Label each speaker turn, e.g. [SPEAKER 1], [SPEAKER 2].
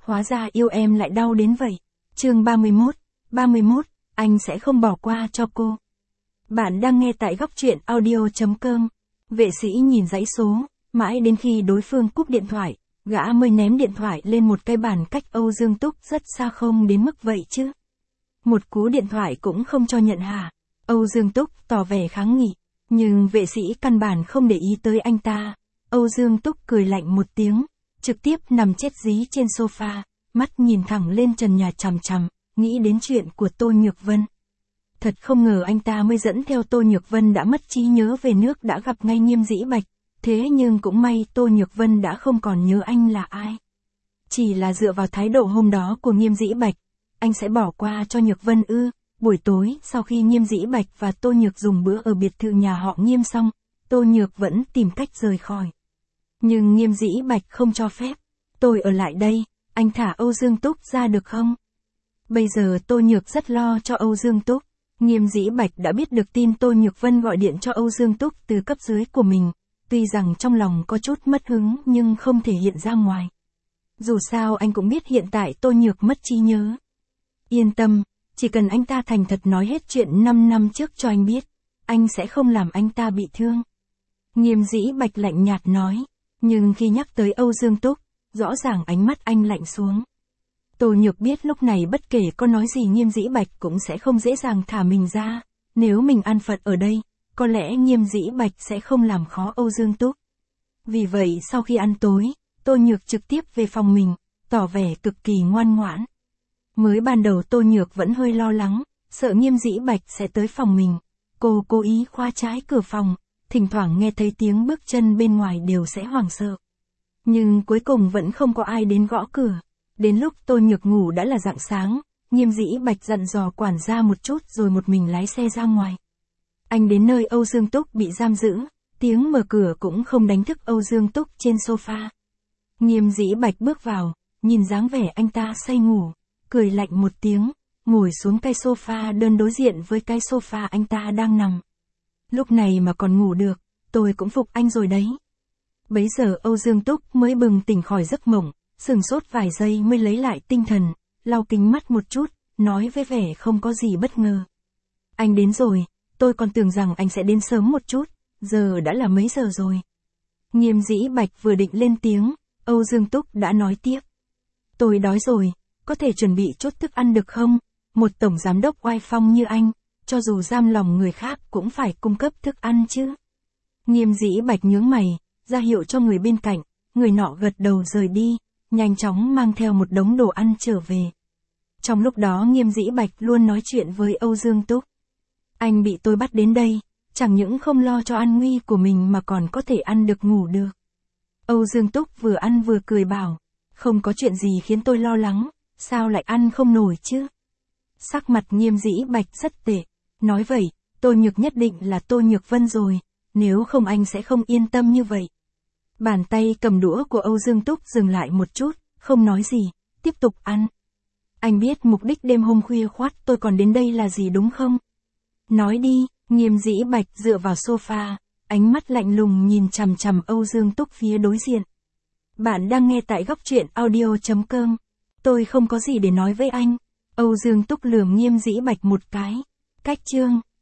[SPEAKER 1] hóa ra yêu em lại đau đến vậy. Chương 31, anh sẽ không bỏ qua cho cô. Bạn đang nghe tại góc truyện audio.com. Vệ sĩ nhìn dãy số, mãi đến khi đối phương cúp điện thoại, gã mới ném điện thoại lên một cái bàn cách Âu Dương Túc rất xa, không đến mức vậy chứ. Một cú điện thoại cũng không cho nhận hả? Âu Dương Túc tỏ vẻ kháng nghị, nhưng vệ sĩ căn bản không để ý tới anh ta. Âu Dương Túc cười lạnh một tiếng, trực tiếp nằm chết dí trên sofa, mắt nhìn thẳng lên trần nhà chằm chằm, nghĩ đến chuyện của Tô Nhược Vân. Thật không ngờ anh ta mới dẫn theo Tô Nhược Vân đã mất trí nhớ về nước đã gặp ngay Nghiêm Dĩ Bạch, thế nhưng cũng may Tô Nhược Vân đã không còn nhớ anh là ai. Chỉ là dựa vào thái độ hôm đó của Nghiêm Dĩ Bạch, anh sẽ bỏ qua cho Nhược Vân ư? Buổi tối, sau khi Nghiêm Dĩ Bạch và Tô Nhược dùng bữa ở biệt thự nhà họ Nghiêm xong, Tô Nhược vẫn tìm cách rời khỏi. Nhưng Nghiêm Dĩ Bạch không cho phép. Tôi ở lại đây, anh thả Âu Dương Túc ra được không? Bây giờ Tô Nhược rất lo cho Âu Dương Túc. Nghiêm Dĩ Bạch đã biết được tin Tô Nhược Vân gọi điện cho Âu Dương Túc từ cấp dưới của mình, tuy rằng trong lòng có chút mất hứng nhưng không thể hiện ra ngoài. Dù sao anh cũng biết hiện tại Tô Nhược mất trí nhớ. Yên tâm, chỉ cần anh ta thành thật nói hết chuyện 5 năm trước cho anh biết, anh sẽ không làm anh ta bị thương. Nghiêm Dĩ Bạch lạnh nhạt nói, nhưng khi nhắc tới Âu Dương Túc, rõ ràng ánh mắt anh lạnh xuống. Tô Nhược biết lúc này bất kể có nói gì Nghiêm Dĩ Bạch cũng sẽ không dễ dàng thả mình ra, nếu mình an phận ở đây, có lẽ Nghiêm Dĩ Bạch sẽ không làm khó Âu Dương Túc. Vì vậy sau khi ăn tối, Tô Nhược trực tiếp về phòng mình, tỏ vẻ cực kỳ ngoan ngoãn. Mới ban đầu Tô Nhược vẫn hơi lo lắng, sợ Nghiêm Dĩ Bạch sẽ tới phòng mình. Cô cố ý khóa trái cửa phòng, thỉnh thoảng nghe thấy tiếng bước chân bên ngoài đều sẽ hoảng sợ. Nhưng cuối cùng vẫn không có ai đến gõ cửa. Đến lúc Tô Nhược ngủ đã là rạng sáng, Nghiêm Dĩ Bạch dặn dò quản gia một chút rồi một mình lái xe ra ngoài. Anh đến nơi Âu Dương Túc bị giam giữ, tiếng mở cửa cũng không đánh thức Âu Dương Túc trên sofa. Nghiêm Dĩ Bạch bước vào, nhìn dáng vẻ anh ta say ngủ, cười lạnh một tiếng, ngồi xuống cái sofa đơn đối diện với cái sofa anh ta đang nằm. Lúc này mà còn ngủ được, tôi cũng phục anh rồi đấy. Bấy giờ Âu Dương Túc mới bừng tỉnh khỏi giấc mộng, sửng sốt vài giây mới lấy lại tinh thần, lau kính mắt một chút, nói với vẻ không có gì bất ngờ. Anh đến rồi, tôi còn tưởng rằng anh sẽ đến sớm một chút, giờ đã là mấy giờ rồi. Nghiêm Dĩ Bạch vừa định lên tiếng, Âu Dương Túc đã nói tiếp. Tôi đói rồi, có thể chuẩn bị chút thức ăn được không? Một tổng giám đốc oai phong như anh, cho dù giam lòng người khác cũng phải cung cấp thức ăn chứ. Nghiêm Dĩ Bạch nhướng mày, ra hiệu cho người bên cạnh, người nọ gật đầu rời đi, nhanh chóng mang theo một đống đồ ăn trở về. Trong lúc đó Nghiêm Dĩ Bạch luôn nói chuyện với Âu Dương Túc. Anh bị tôi bắt đến đây, chẳng những không lo cho an nguy của mình mà còn có thể ăn được ngủ được. Âu Dương Túc vừa ăn vừa cười bảo, không có chuyện gì khiến tôi lo lắng, sao lại ăn không nổi chứ? Sắc mặt Nghiêm Dĩ Bạch rất tệ, nói vậy, Tô Nhược nhất định là Tô Nhược Vân rồi, nếu không anh sẽ không yên tâm như vậy. Bàn tay cầm đũa của Âu Dương Túc dừng lại một chút, không nói gì, tiếp tục ăn. Anh biết mục đích đêm hôm khuya khoắt tôi còn đến đây là gì đúng không? Nói đi. Nghiêm Dĩ Bạch dựa vào sofa, ánh mắt lạnh lùng nhìn chằm chằm Âu Dương Túc phía đối diện. Bạn đang nghe tại góc truyện audio.com. Tôi không có gì để nói với anh. Âu Dương Túc lườm Nghiêm Dĩ Bạch một cái. Cách chương